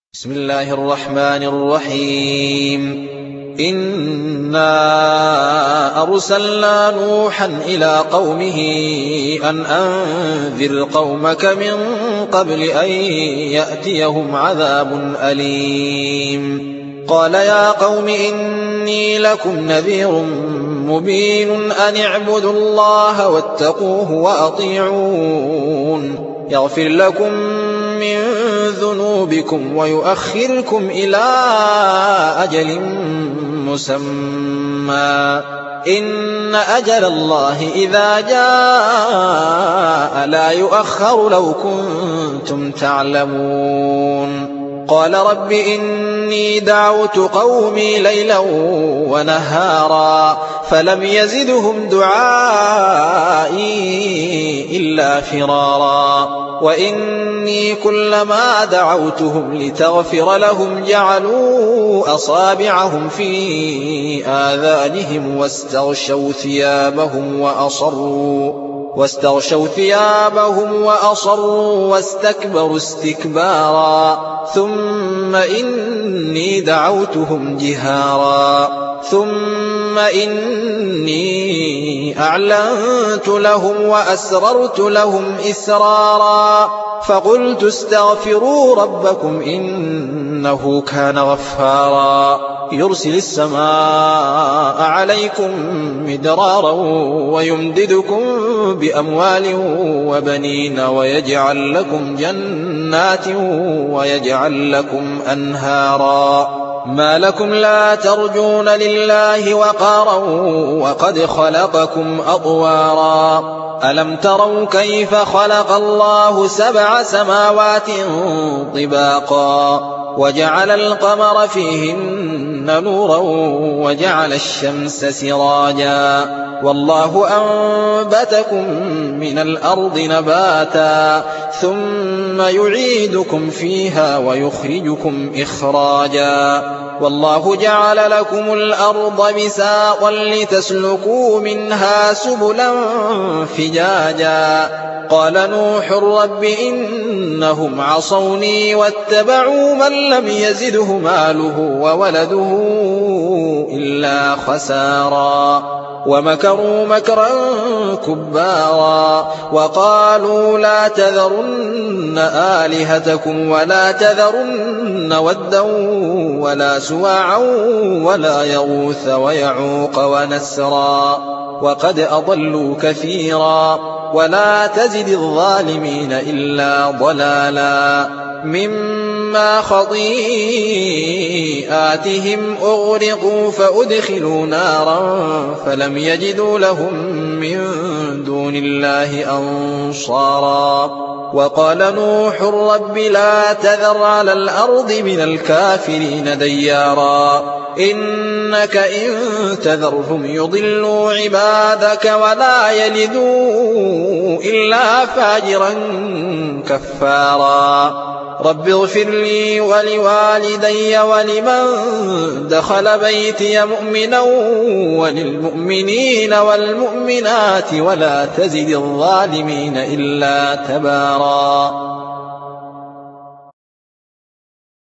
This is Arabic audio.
بسم الله الرحمن الرحيم إنا أرسلنا نوحا إلى قومه أن أنذر قومك من قبل أن يأتيهم عذاب أليم قال يا قوم إني لكم نذير مبين أن اعبدوا الله واتقوه وأطيعون يغفر لكم من ذنوبكم ويؤخركم إلى أجل مسمى إن أجل الله إذا جاء لا يؤخر لو كنتم تعلمون قال رب إني دعوت قومي ليلا ونهارا فلم يزدهم دعائي إلا فرارا وإني كلما دعوتهم لتغفر لهم جعلوا أصابعهم في آذانهم واستغشوا ثيابهم وأصروا واستكبروا استكبارا ثم إني دعوتهم جهارا ثم إني أعلنت لهم وأسررت لهم إسرارا فقلت استغفروا ربكم إنه كان غفارا يرسل السماء عليكم مدرارا ويمددكم بأموال وبنين ويجعل لكم جنات ويجعل لكم أنهارا ما لكم لا ترجون لله وقارا وقد خلقكم أطوارا ألم تروا كيف خلق الله 7 سماوات طباقا وجعل القمر فيهن نورا وجعل الشمس سراجا والله أنبتكم من الأرض نباتا ثم يعيدكم فيها ويخرجكم إخراجا والله جعل لكم الأرض بساطا لتسلكوا منها سبلا فجاجا قال نوح رب إنهم عصوني واتبعوا من لم يزده ماله وولده إلا خسارا ومكروا مكرا كبارا وقالوا لا تذرن آلهتكم ولا تذرن ودا ولا سواعا ولا يغوث ويعوق ونسرا وقد أضلوا كثيرا ولا تزد الظالمين إلا ضلالا مما خطيئاتهم أغرقوا فأدخلوا نارا فلم يجدوا لهم من دون الله أنصارا وقال نوح رب لا تذر على الأرض من الكافرين ديارا إنك إن تذرهم يضلوا عبادك ولا يلدوا إلا فاجرا كفارا رب اغفر لي ولوالدي ولمن دخل بيتي مؤمنا وللمؤمنين والمؤمنات ولا تزد الظالمين إلا تبارا